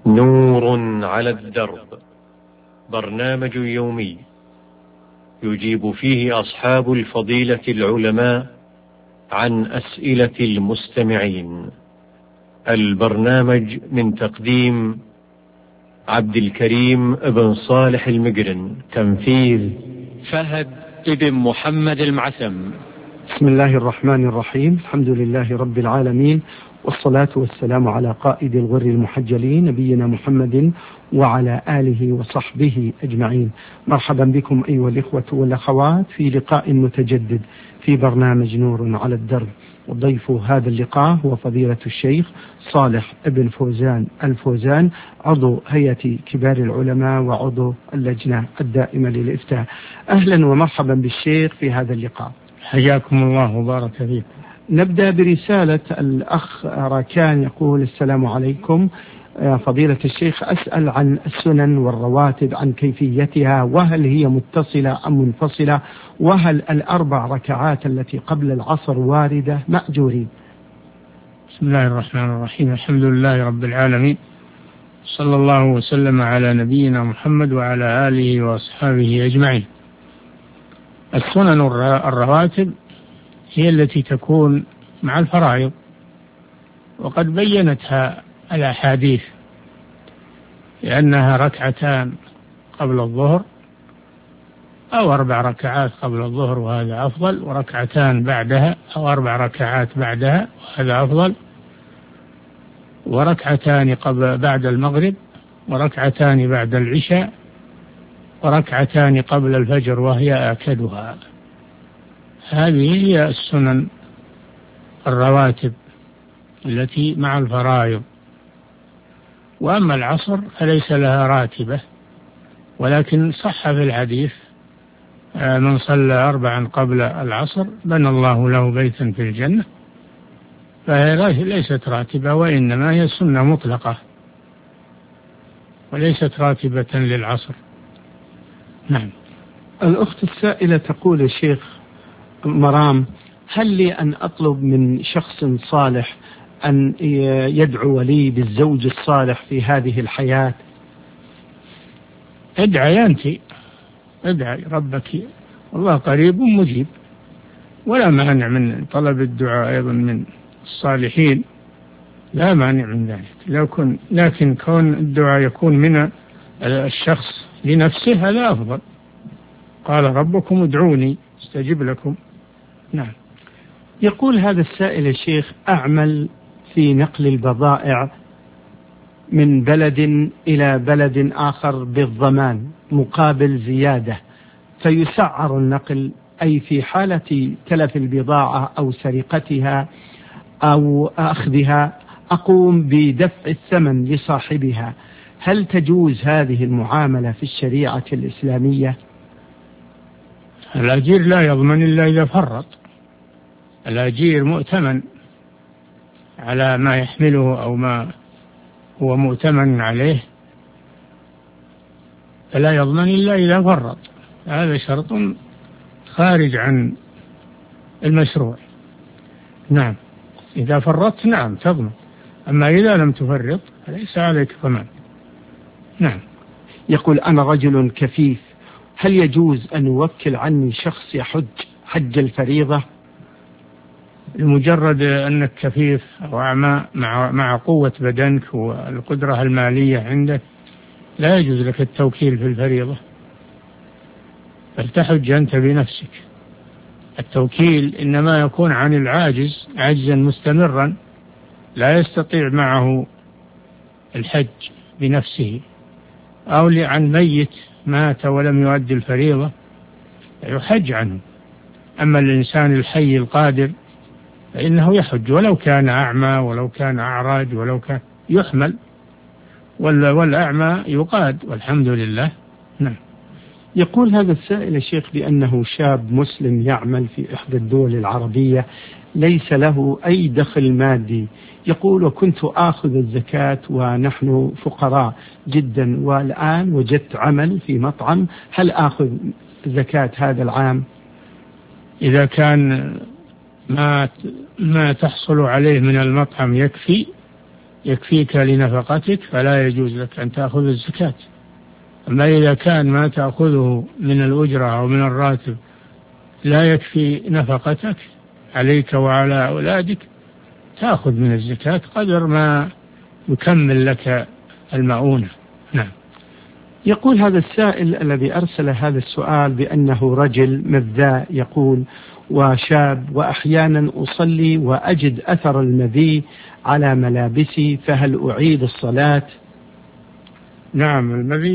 نور على الدرب، برنامج يومي يجيب فيه أصحاب الفضيلة العلماء عن أسئلة المستمعين. البرنامج من تقديم عبد الكريم بن صالح المقرن، تنفيذ فهد بن محمد المعسم. بسم الله الرحمن الرحيم، الحمد لله رب العالمين، والصلاة والسلام على قائد الغر المحجلين نبينا محمد وعلى آله وصحبه أجمعين. مرحبا بكم أيها الإخوة والأخوات في لقاء متجدد في برنامج نور على الدرب. وضيف هذا اللقاء هو فضيلة الشيخ صالح بن فوزان الفوزان، عضو هيئة كبار العلماء وعضو اللجنة الدائمة للإفتاء. أهلا ومرحبا بالشيخ في هذا اللقاء. حياكم الله وبارك فيكم. نبدأ برسالة الأخ راكان، يقول: السلام عليكم فضيلة الشيخ، أسأل عن السنن والرواتب، عن كيفيتها، وهل هي متصلة أم منفصلة، وهل الأربع ركعات التي قبل العصر واردة مأجورين؟ بسم الله الرحمن الرحيم، الحمد لله رب العالمين، صلى الله وسلم على نبينا محمد وعلى آله وأصحابه أجمعين. السنن الرواتب هي التي تكون مع الفرائض، وقد بينتها الأحاديث، لأنها ركعتان قبل الظهر أو 4 ركعات قبل الظهر وهذا أفضل، وركعتان بعدها أو 4 ركعات بعدها وهذا أفضل، وركعتان بعد المغرب، وركعتان بعد العشاء، وركعتان قبل الفجر وهي آكدها. هذه هي السنن الرواتب التي مع الفرائض. وأما العصر فليس لها راتبة، ولكن صح في الحديث: من صلى 4 قبل العصر بنى الله له بيتا في الجنة. فهي ليست راتبة، وإنما هي سنة مطلقة وليست راتبة للعصر. نعم. الأخت السائلة تقول: الشيخ مرام، هل لي أن أطلب من شخص صالح أن يدعو لي بالزوج الصالح في هذه الحياة؟ ادعي أنت، ادعي ربك، والله قريب مجيب، ولا مانع من طلب الدعاء أيضا من الصالحين، لا مانع من ذلك. لكن كون الدعاء يكون من الشخص لنفسه هذا أفضل. قال ربكم ادعوني استجب لكم. نعم. يقول هذا السائل: الشيخ، أعمل في نقل البضائع من بلد إلى بلد آخر بالضمان مقابل زيادة، فيسعر النقل، أي في حالة تلف البضاعة أو سرقتها أو أخذها أقوم بدفع الثمن لصاحبها. هل تجوز هذه المعاملة في الشريعة الإسلامية؟ الأجير لا يضمن إلا إذا فرط. الأجير مؤتمن على ما يحمله أو ما هو مؤتمن عليه، فلا يضمن إلا إذا فرط. هذا شرط خارج عن المشروع. نعم، إذا فرطت نعم تضمن، أما إذا لم تفرط فليس عليك ضمان. نعم. يقول: أنا رجل كفيف، هل يجوز أن يوكل عني شخص يحج حج الفريضة؟ لمجرد أنك كفيف أو أعمى مع قوة بدنك والقدرة المالية عندك لا يجوز لك التوكيل في الفريضة، فلتحج أنت بنفسك. التوكيل إنما يكون عن العاجز عجزا مستمرا لا يستطيع معه الحج بنفسه، أو عن ميت مات ولم يؤدي الفريضة يحج عنه. أما الإنسان الحي القادر فإنه يحج ولو كان أعمى ولو كان أعرج ولو كان يحمل، والأعمى يقاد والحمد لله. نعم. يقول هذا السائل: الشيخ، بأنه شاب مسلم يعمل في إحدى الدول العربية، ليس له أي دخل مادي. يقول: وكنت آخذ الزكاة ونحن فقراء جدا، والآن وجدت عمل في مطعم، هل آخذ زكاة هذا العام؟ إذا كان ما تحصل عليه من المطعم يكفي يكفيك لنفقتك فلا يجوز لك أن تأخذ الزكاة. أما إذا كان ما تأخذه من الأجرة أو من الراتب لا يكفي نفقتك عليك وعلى أولادك تأخذ من الزكاة قدر ما يكمل لك المؤونة. نعم. يقول هذا السائل الذي أرسل هذا السؤال بأنه رجل مذاء، يقول: وشاب وأحيانا أصلي وأجد أثر المذي على ملابسي، فهل أعيد الصلاة؟ نعم،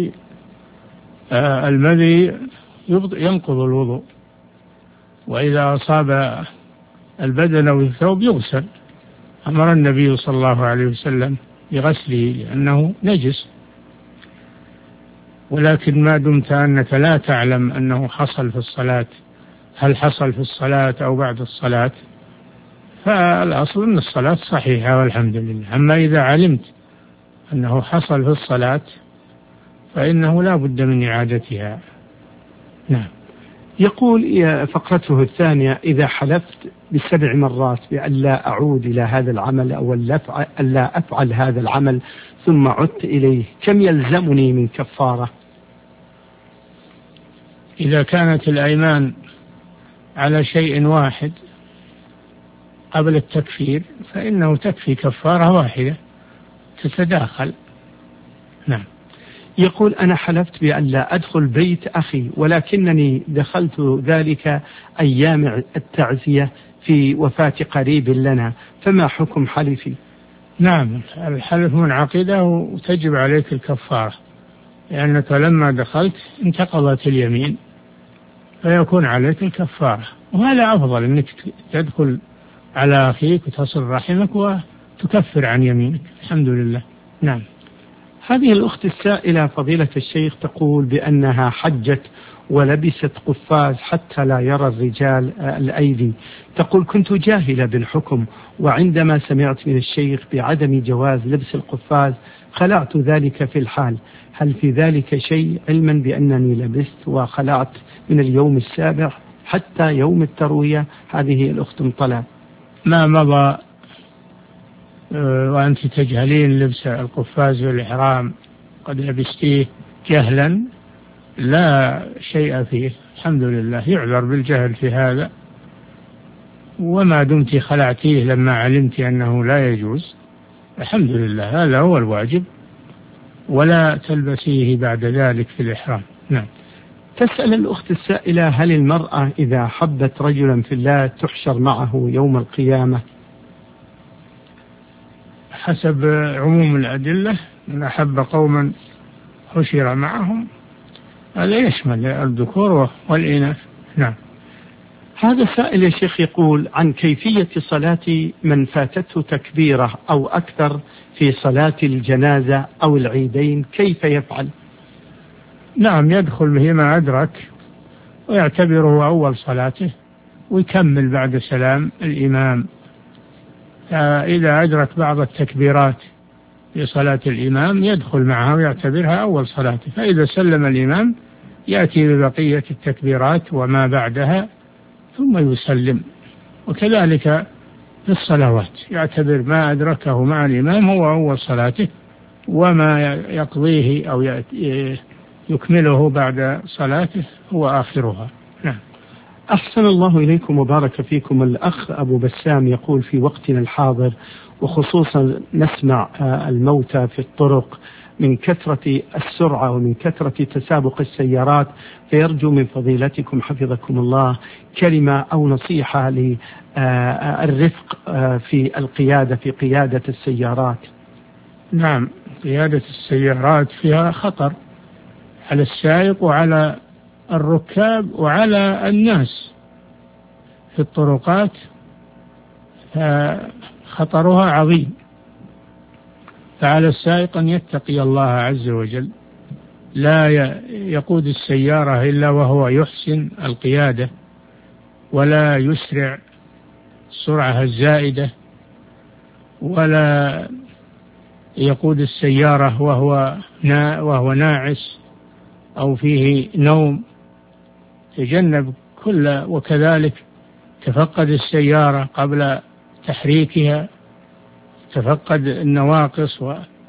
المذي ينقض الوضوء، وإذا أصاب البدن أو الثوب يغسل. أمر النبي صلى الله عليه وسلم بغسله لأنه نجس، ولكن ما دمت أنك لا تعلم أنه حصل في الصلاة، هل حصل في الصلاة أو بعد الصلاة، فالأصل أن الصلاة صحيحة والحمد لله. أما إذا علمت أنه حصل في الصلاة فإنه لا بد من إعادتها. نعم. يقول فقرته الثانية: إذا حلفت ب7 مرات بأن لا أعود إلى هذا العمل أو ألا أفعل هذا العمل ثم عدت إليه، كم يلزمني من كفارة؟ إذا كانت الأيمان على شيء واحد قبل التكفير فإنه تكفي كفارة واحدة تتداخل. نعم. يقول: أنا حلفت بأن لا أدخل بيت أخي، ولكنني دخلت ذلك أيام التعزية في وفاة قريب لنا، فما حكم حلفي؟ نعم، الحلف منعقدة وتجب عليك الكفارة، لأنك لما دخلت انتقضت اليمين فيكون عليك الكفارة، وهذا أفضل أنك تدخل على أخيك وتصل رحمك وتكفر عن يمينك. الحمد لله. نعم. هذه الأخت السائلة فضيلة الشيخ تقول بأنها حجت ولبست قفاز حتى لا يرى الرجال الأيدي. تقول: كنت جاهلة بالحكم، وعندما سمعت من الشيخ بعدم جواز لبس القفاز خلعت ذلك في الحال، هل في ذلك شيء، علما بأنني لبست وخلعت من اليوم السابع حتى يوم التروية؟ هذه الأخت مطلع. ما مضى وأنت تجهلين لبس القفاز والإحرام قد لبستيه جهلا لا شيء فيه، الحمد لله، يعذر بالجهل في هذا. وما دمت خلعتيه لما علمت أنه لا يجوز، الحمد لله، هذا هو الواجب، ولا تلبسيه بعد ذلك في الإحرام. نعم. تسأل الأخت السائلة: هل المرأة إذا حبت رجلا في الله تحشر معه يوم القيامة؟ حسب عموم الأدلة، من أحب قوما حشر معهم، هذا يشمل الذكور والإناث. نعم. هذا سائل يا شيخ يقول عن كيفية صلاة من فاتته تكبيرة أو أكثر في صلاة الجنازة أو العيدين، كيف يفعل؟ نعم، يدخل بما أدرك ويعتبره أول صلاته ويكمل بعد سلام الإمام. إذا أدرك بعض التكبيرات في صلاة الإمام يدخل معها ويعتبرها أول صلاته، فإذا سلم الإمام يأتي ببقية التكبيرات وما بعدها ثم يسلم. وكذلك في الصلوات يعتبر ما أدركه مع الإمام هو أول صلاته، وما يقضيه أو يكمله بعد صلاته هو آخرها. نعم. أحسن الله إليكم وبارك فيكم. الأخ أبو بسام يقول: في وقتنا الحاضر وخصوصا نسمع الموتى في الطرق من كثرة السرعة ومن كثرة تسابق السيارات، فيرجو من فضيلتكم حفظكم الله كلمة أو نصيحة للرفق في القيادة، في قيادة السيارات. نعم، قيادة السيارات فيها خطر على السائق وعلى الركاب وعلى الناس في الطرقات، خطرها عظيم، فعلى السائق أن يتقي الله عز وجل، لا يقود السيارة إلا وهو يحسن القيادة، ولا يسرع السرعة الزائدة، ولا يقود السيارة وهو ناعس أو فيه نوم، تجنب وكذلك تفقد السيارة قبل تحريكها، تفقد النواقص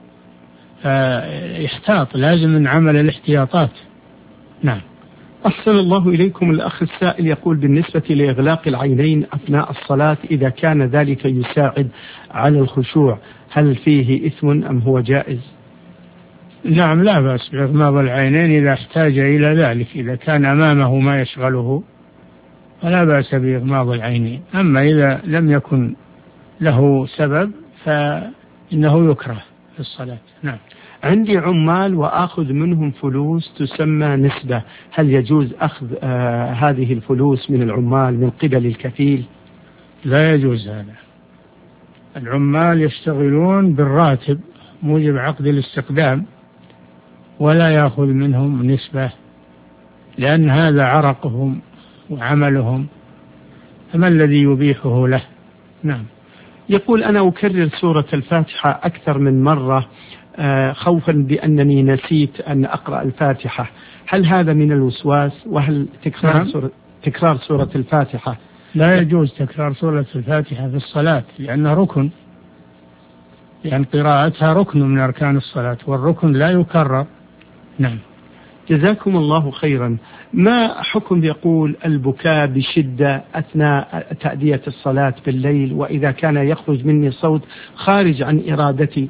يحتاط، لازم من عمل الاحتياطات. نعم. أحسن الله إليكم. الأخ السائل يقول بالنسبة لإغلاق العينين أثناء الصلاة إذا كان ذلك يساعد على الخشوع هل فيه إثم أم هو جائز؟ نعم، لا بأس بإغماض العينين إذا احتاج إلى ذلك، إذا كان أمامه ما يشغله فلا بأس بإغماض العينين. أما إذا لم يكن له سبب فإنه يكره في الصلاة. نعم. عندي عمال وآخذ منهم فلوس تسمى نسبة، هل يجوز أخذ هذه الفلوس من العمال من قبل الكفيل؟ لا يجوز هذا. العمال يشتغلون بالراتب موجب عقد الاستقدام، ولا يأخذ منهم نسبة، لأن هذا عرقهم وعملهم، فما الذي يبيحه له؟ نعم. يقول أنا أكرر سورة الفاتحة أكثر من مرة خوفا بأنني نسيت أن أقرأ الفاتحة، هل هذا من الوسواس؟ وهل تكرار سورة الفاتحة لا يجوز تكرار سورة الفاتحة في الصلاة، لأنها ركن، لأن قراءتها ركن من أركان الصلاة، والركن لا يكرر. نعم. جزاكم الله خيرا. ما حكم يقول البكاء بشدة أثناء تأدية الصلاة بالليل، وإذا كان يخرج مني صوت خارج عن إرادتي؟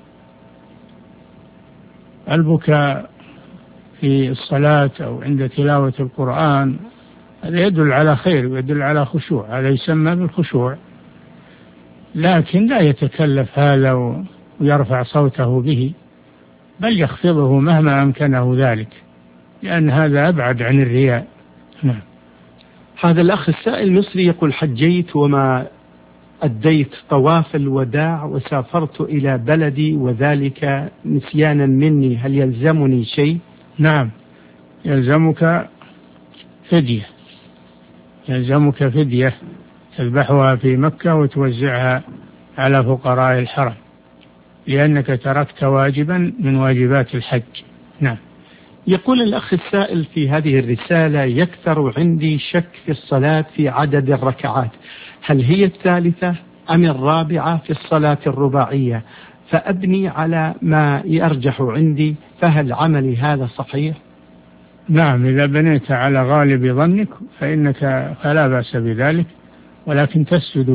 البكاء في الصلاة أو عند تلاوة القرآن هذا يدل على خير ويدل على خشوع، هذا يسمى بالخشوع، لكن لا يتكلف هذا ويرفع صوته به، بل يخفضه مهما أمكنه ذلك، لأن هذا أبعد عن الرياء. نعم. هذا الأخ السائل مصري يقول حجيت وما أديت طواف الوداع وسافرت إلى بلدي وذلك نسيانا مني، هل يلزمني شيء؟ نعم، يلزمك فدية، يلزمك فدية تذبحها في مكة وتوزعها على فقراء الحرم، لأنك تركت واجبا من واجبات الحج. نعم. يقول الأخ السائل في هذه الرسالة يكثر عندي شك في الصلاة في عدد الركعات، هل هي الثالثة أم الرابعة في الصلاة الرباعية، فأبني على ما يرجح عندي، فهل عملي هذا صحيح؟ نعم، إذا بنيت على غالب ظنك فلا بأس بذلك، ولكن تسجد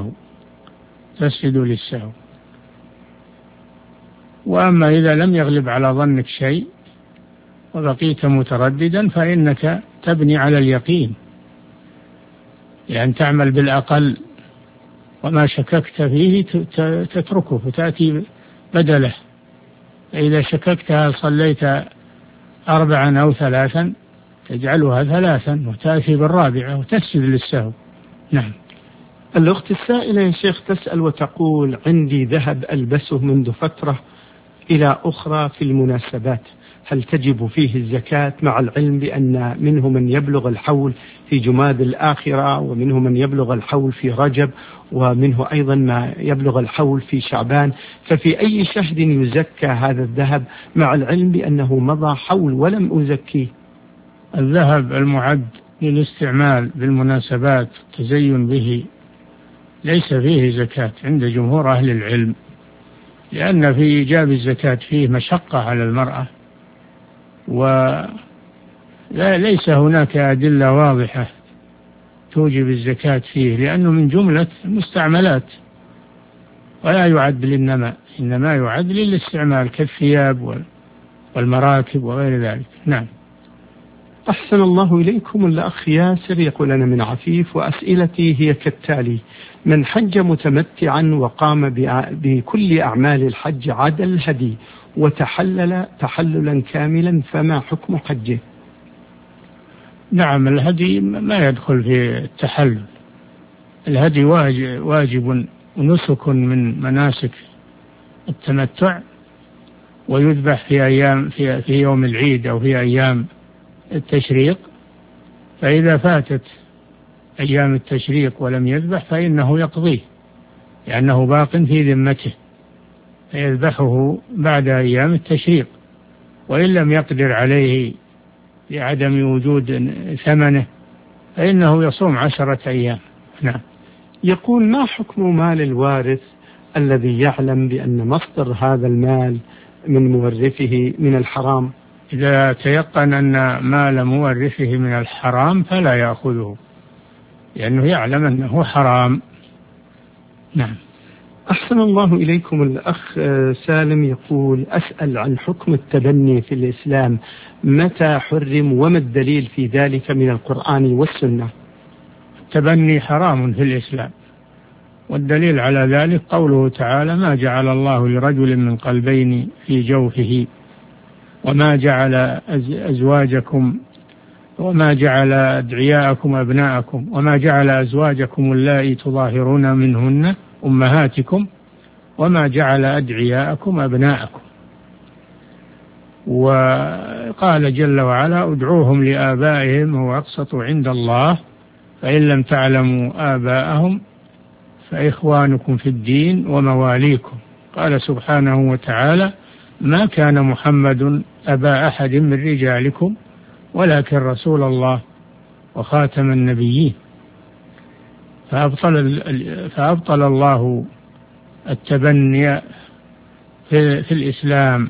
للسهو. وأما إذا لم يغلب على ظنك شيء وبقيت مترددا فإنك تبني على اليقين، يعني تعمل بالأقل، وما شككت فيه تتركه وتأتي بدله. فإذا شككت هل صليت 4 أو 3 تجعلها 3 وتأتي بالرابعة وتسجد للسهو. نعم. الأخت السائلة يا شيخ تسأل وتقول عندي ذهب ألبسه منذ فترة إلى أخرى في المناسبات، هل تجب فيه الزكاة، مع العلم بأن منه من يبلغ الحول في جماد الآخرة، ومنه من يبلغ الحول في رجب، ومنه أيضا ما يبلغ الحول في شعبان، ففي أي شهر يزكى هذا الذهب، مع العلم بأنه مضى حول ولم أزكيه؟ الذهب المعد للاستعمال بالمناسبات التزين به ليس فيه زكاة عند جمهور أهل العلم، لأن في إيجاب الزكاة فيه مشقة على المرأة، وليس هناك أدلة واضحة توجب الزكاة فيه، لأنه من جملة المستعملات ولا يعد للنماء، إنما يعد للاستعمال كالثياب والمراكب وغير ذلك. نعم. أحسن الله إليكم. الأخ ياسر يقول أنا من عفيف وأسئلتي هي كالتالي: من حج متمتعا وقام بكل أعمال الحج عدا الهدي وتحلل تحللا كاملا فما حكم حجه؟ نعم، الهدي ما يدخل في التحلل، الهدي واجب ونسك من مناسك التمتع، ويذبح في يوم العيد أو في أيام التشريق، فإذا فاتت أيام التشريق ولم يذبح فإنه يقضيه، لأنه باق في ذمته، فيذبحه بعد أيام التشريق، وإن لم يقدر عليه لعدم وجود ثمنه فإنه يصوم 10 أيام. نعم. يقول ما حكم مال الوارث الذي يعلم بأن مصدر هذا المال من مورثه من الحرام؟ إذا تيقن أن مال مورثه من الحرام فلا يأخذه، لأنه يعلم أنه حرام. نعم. أحسن الله إليكم. الأخ سالم يقول: أسأل عن حكم التبني في الإسلام، متى حرم وما الدليل في ذلك من القرآن والسنة؟ التبني حرام في الإسلام، والدليل على ذلك قوله تعالى: ما جعل الله لرجل من قلبين في جوفه وما جعل أزواجكم وما جعل أدعياءكم أبناءكم وما جعل أزواجكم اللائي تظاهرون منهن أمهاتكم وما جعل أدعياءكم أبناءكم. وقال جل وعلا: ادعوهم لآبائهم هو أقسط عند الله فإن لم تعلموا آباءهم فإخوانكم في الدين ومواليكم. قال سبحانه وتعالى: ما كان محمد أبا أحد من رجالكم ولكن رسول الله وخاتم النبيين. فأبطل الله التبني في الإسلام.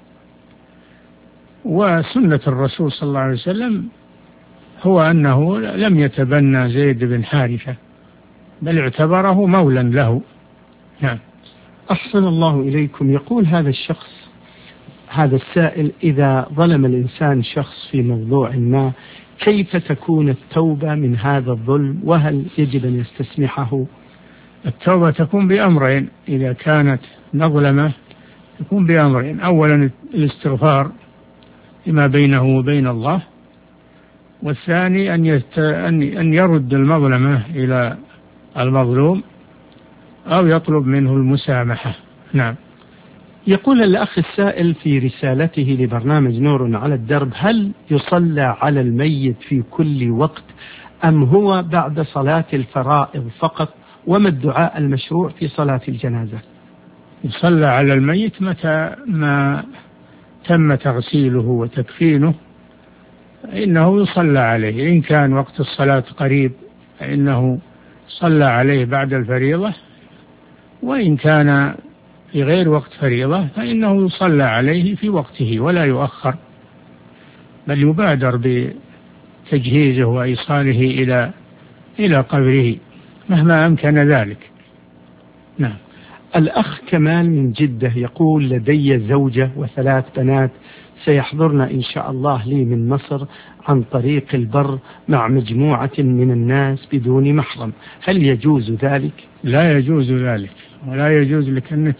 وسنة الرسول صلى الله عليه وسلم هو أنه لم يتبنى زيد بن حارثة، بل اعتبره مولا له. نعم. أحسن الله إليكم. يقول هذا الشخص، هذا السائل: إذا ظلم الإنسان شخص في موضوع ما، كيف تكون التوبة من هذا الظلم، وهل يجب أن يستسمحه؟ التوبة تكون بأمرين إذا كانت مظلمة، تكون بأمرين: أولا الاستغفار فيما بينه وبين الله، والثاني أن يرد المظلمة إلى المظلوم أو يطلب منه المسامحة. نعم. يقول الأخ السائل في رسالته لبرنامج نور على الدرب: هل يصلى على الميت في كل وقت أم هو بعد صلاة الفرائض فقط؟ وما الدعاء المشروع في صلاة الجنازة؟ يصلى على الميت متى ما تم تغسيله وتكفينه إنه يصلى عليه. إن كان وقت الصلاة قريب فإنه صلى عليه بعد الفريضة، وإن كان في غير وقت فريضة فإنه يصلى عليه في وقته ولا يؤخر، بل يبادر بتجهيزه وإيصاله إلى قبره مهما أمكن ذلك. نعم. الأخ كمال من جدة يقول: لدي زوجة وثلاث بنات سيحضرن إن شاء الله لي من مصر عن طريق البر مع مجموعة من الناس بدون محرم، هل يجوز ذلك؟ لا يجوز ذلك، ولا يجوز لك أنك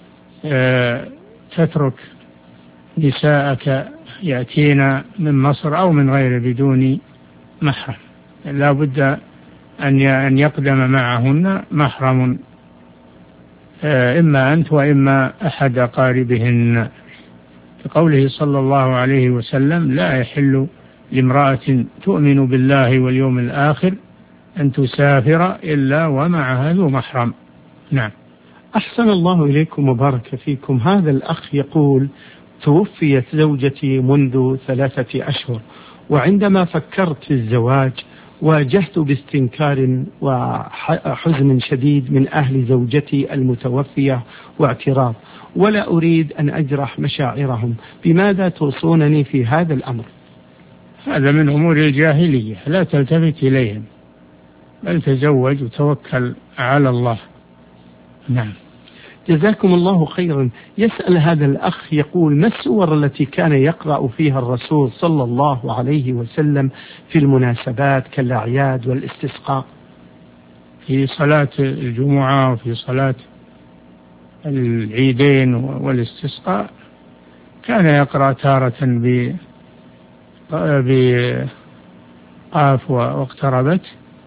تترك نساءك يأتين من مصر أو من غيره بدون محرم. لا بد أن يقدم معهن محرم، إما أنت وإما أحد أقاربهن. كقوله صلى الله عليه وسلم: لا يحل لامرأة تؤمن بالله واليوم الآخر أن تسافر إلا ومعها ذو محرم. نعم. أحسن الله إليكم وبارك فيكم. هذا الأخ يقول: توفيت زوجتي منذ 3 أشهر، وعندما فكرت في الزواج واجهت باستنكار وحزن شديد من أهل زوجتي المتوفية واعتراض، ولا أريد أن أجرح مشاعرهم، بماذا توصونني في هذا الأمر؟ هذا من أمور الجاهلية، لا تلتفت إليهم، بل تزوج وتوكل على الله. نعم. جزاكم الله خيرا. يسأل هذا الأخ يقول: ما السور التي كان يقرأ فيها الرسول صلى الله عليه وسلم في المناسبات كالأعياد والاستسقاء؟ في صلاة الجمعة وفي صلاة العيدين والاستسقاء كان يقرأ تارة بقاف واقتربت،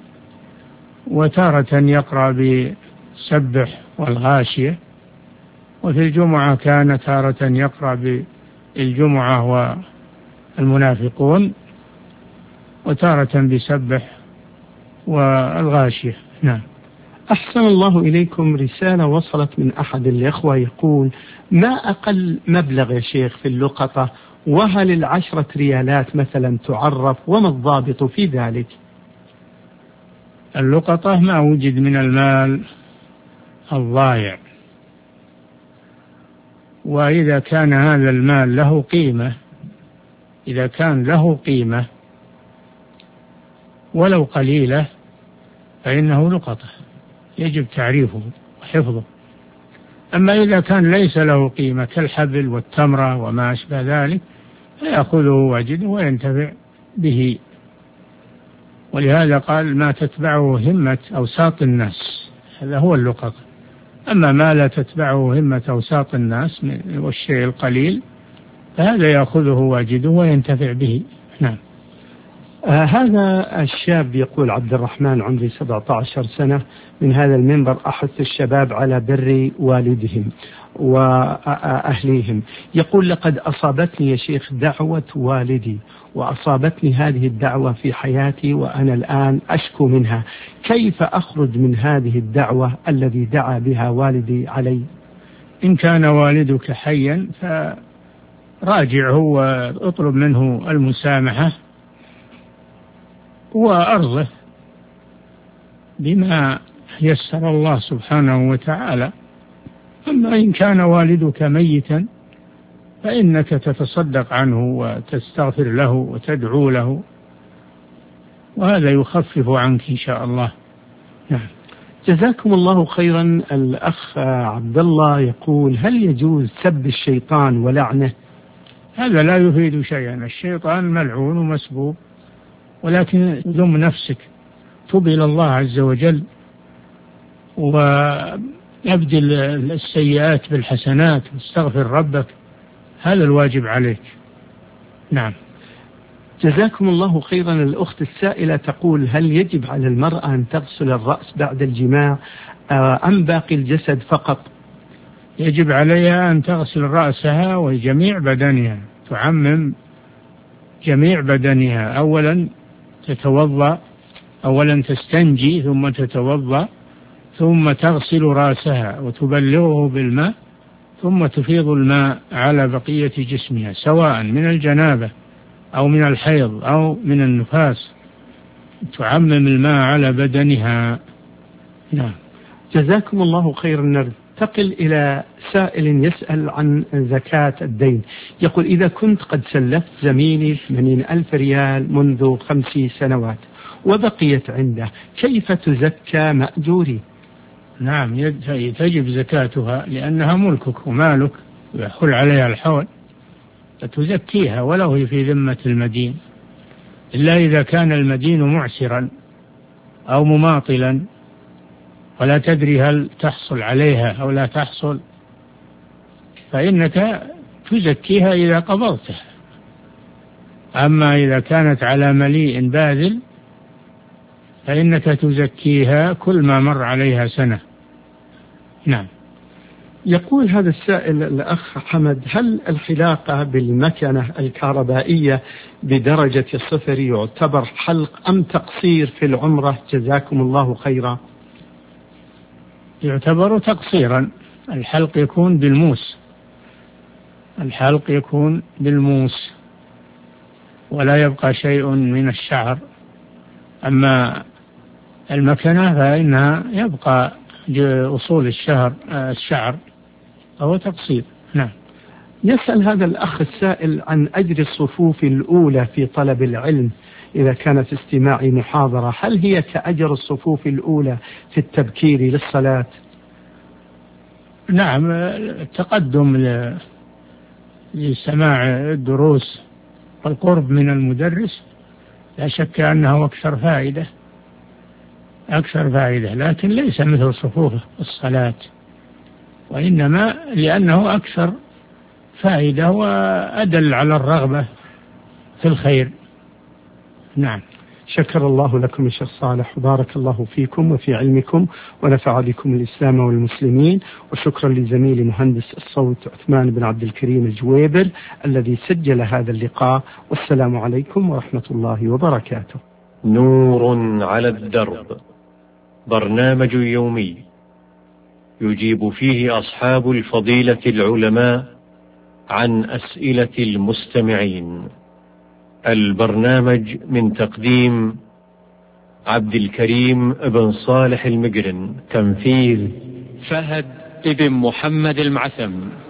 وتارة يقرأ بسبح والغاشية، وفي الجمعة كان تارة يقرأ بالجمعة والمنافقون، وتارة بسبح والغاشية. نعم. أحسن الله إليكم. رسالة وصلت من أحد الإخوة يقول: ما أقل مبلغ يا شيخ في اللقطة، وهل 10 ريالات مثلا تعرف، وما الضابط في ذلك؟ اللقطة ما وجد من المال الضائع، وإذا كان هذا المال له قيمة، إذا كان له قيمة ولو قليلة فإنه لقطة يجب تعريفه وحفظه. أما إذا كان ليس له قيمة كالحبل والتمرة وما أشبه ذلك فيأخذه وجده وينتفع به. ولهذا قال ما تتبعه همة أوساط الناس، هذا هو اللقطة. أما ما لا تتبعه همة أوساط الناس والشيء القليل فهذا يأخذه وجده وينتفع به. نعم. هذا الشاب يقول عبد الرحمن عمري 17 سنة من هذا المنبر أحث الشباب على بر والدهم وأهليهم. يقول لقد أصابتني يا شيخ دعوة والدي، وأصابتني هذه الدعوة في حياتي وأنا الآن أشكو منها، كيف أخرج من هذه الدعوة الذي دعا بها والدي علي؟ إن كان والدك حيا فراجعه واطلب منه المسامحة وأرضه بما يسر الله سبحانه وتعالى. أما إن كان والدك ميتا فإنك تتصدق عنه وتستغفر له وتدعو له، وهذا يخفف عنك إن شاء الله. نعم. جزاكم الله خيرا. الأخ عبد الله يقول هل يجوز سب الشيطان ولعنه؟ هذا لا يفيد شيئا، الشيطان ملعون ومسبوب، ولكن ذم نفسك، تب إلى الله عز وجل ويبدل السيئات بالحسنات واستغفر ربك، هذا الواجب عليك. نعم. جزاكم الله خيرا. الأخت السائلة تقول هل يجب على المرأة أن تغسل الرأس بعد الجماع أم باقي الجسد فقط؟ يجب عليها أن تغسل رأسها وجميع بدنها، تعمم جميع بدنها. أولا تتوضأ، أولا تستنجي ثم تتوضأ ثم تغسل رأسها وتبلغه بالماء ثم تفيض الماء على بقية جسمها سواء من الجنابة أو من الحيض أو من النفاس، تعمم الماء على بدنها. نعم. جزاكم الله خيرا. ننتقل إلى سائل يسأل عن زكاة الدين. يقول إذا كنت قد سلفت زميلي 80,000 ريال منذ 5 سنوات وبقيت عنده، كيف تزكى مأجوري؟ نعم، تجب زكاتها لأنها ملكك ومالك ويحل عليها الحول، فتزكيها ولو هي في ذمة المدين، إلا إذا كان المدين معسرا أو مماطلا ولا تدري هل تحصل عليها أو لا تحصل، فإنك تزكيها إذا قبضتها. أما إذا كانت على مليء باذل فإنك تزكيها كل ما مر عليها سنة. نعم. يقول هذا السائل الأخ حمد هل الحلاقة بالمكنة الكهربائية بدرجة 0 يعتبر حلق أم تقصير في العمرة؟ جزاكم الله خيرا. يعتبر تقصيرا، الحلق يكون بالموس، الحلق يكون بالموس ولا يبقى شيء من الشعر. أما المكنة فإنها يبقى أصول الشعر أو تقصير. نعم. يسأل هذا الأخ السائل عن أجر الصفوف الأولى في طلب العلم إذا كانت استماع محاضرة، هل هي كأجر الصفوف الأولى في التبكير للصلاة؟ نعم، التقدم لسماع الدروس والقرب من المدرس لا شك أنه أكثر فائدة، لكن ليس مثل صفوف الصلاة، وإنما لأنه أكثر فائدة وأدل على الرغبة في الخير. نعم. شكر الله لكم يا شيخ صالح وبارك الله فيكم وفي علمكم ونفع بكم الإسلام والمسلمين، وشكرا لزميلي مهندس الصوت عثمان بن عبد الكريم الجويبر الذي سجل هذا اللقاء، والسلام عليكم ورحمة الله وبركاته. نور على الدرب، برنامج يومي يجيب فيه أصحاب الفضيلة العلماء عن أسئلة المستمعين. البرنامج من تقديم عبد الكريم بن صالح المقرن، تنفيذ فهد بن محمد المعثم.